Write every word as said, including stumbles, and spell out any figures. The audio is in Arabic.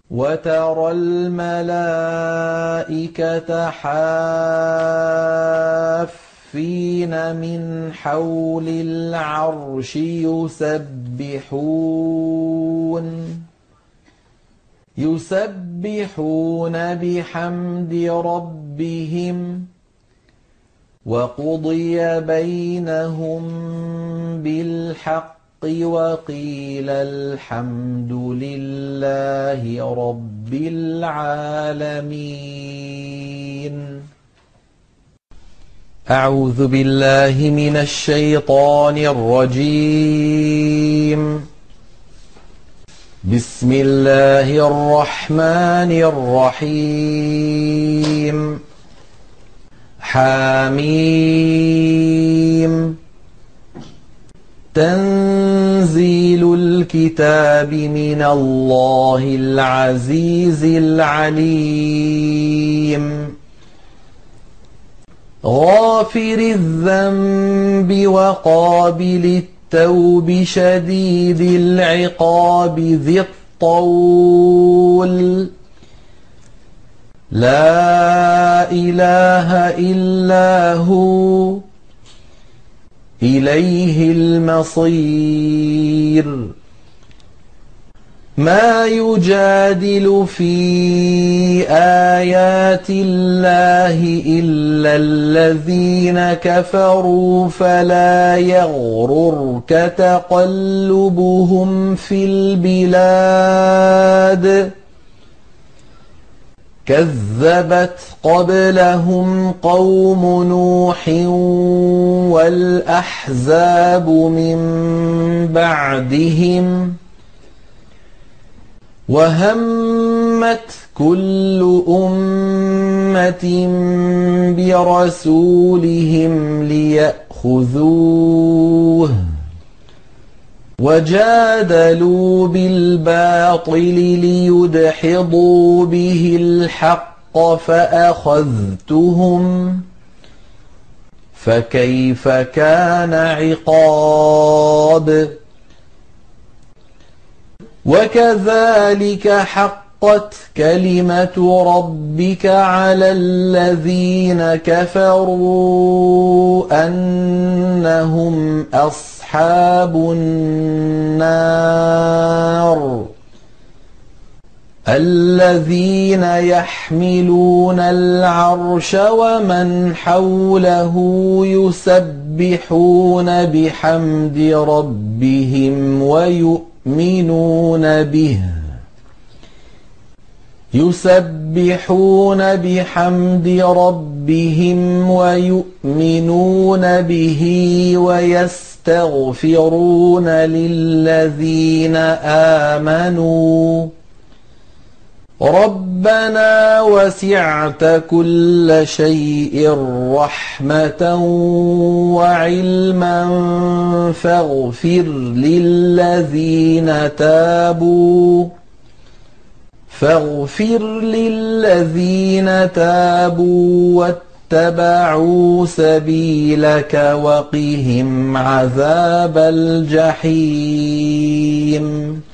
وترى الملائكة حافين من حول العرش يسبحون يسبحون بحمد ربهم وقضي بينهم بالحق وقيل الحمد لله رب العالمين. أعوذ بالله من الشيطان الرجيم. بسم الله الرحمن الرحيم. حاميم. تنزيل الكتاب من الله العزيز العليم. غافر الذنب وقابل التوب شديد العقاب ذي الطول. لا إله إلا هو إليه المصير. ما يجادل في آيات الله إلا الذين كفروا فلا يغررك تقلبهم في البلاد. كذبت قبلهم قوم نوح والأحزاب من بعدهم وهمت كل أمة برسولهم ليأخذوه وجادلوا بالباطل ليدحضوا به الحق فأخذتهم فكيف كان عقاب. وكذلك حقت كلمة ربك على الذين كفروا أنهم أصحاب النار. الذين يحملون العرش ومن حوله يسبحون بحمد ربهم ويؤمنون به يسبحون بحمد ربهم ويؤمنون به ويستغفرون للذين آمنوا ربنا وسعت كل شيء رحمة وعلما فاغفر للذين تابوا فاغفر للذين تابوا واتبعوا سبيلك وقهم عذاب الجحيم.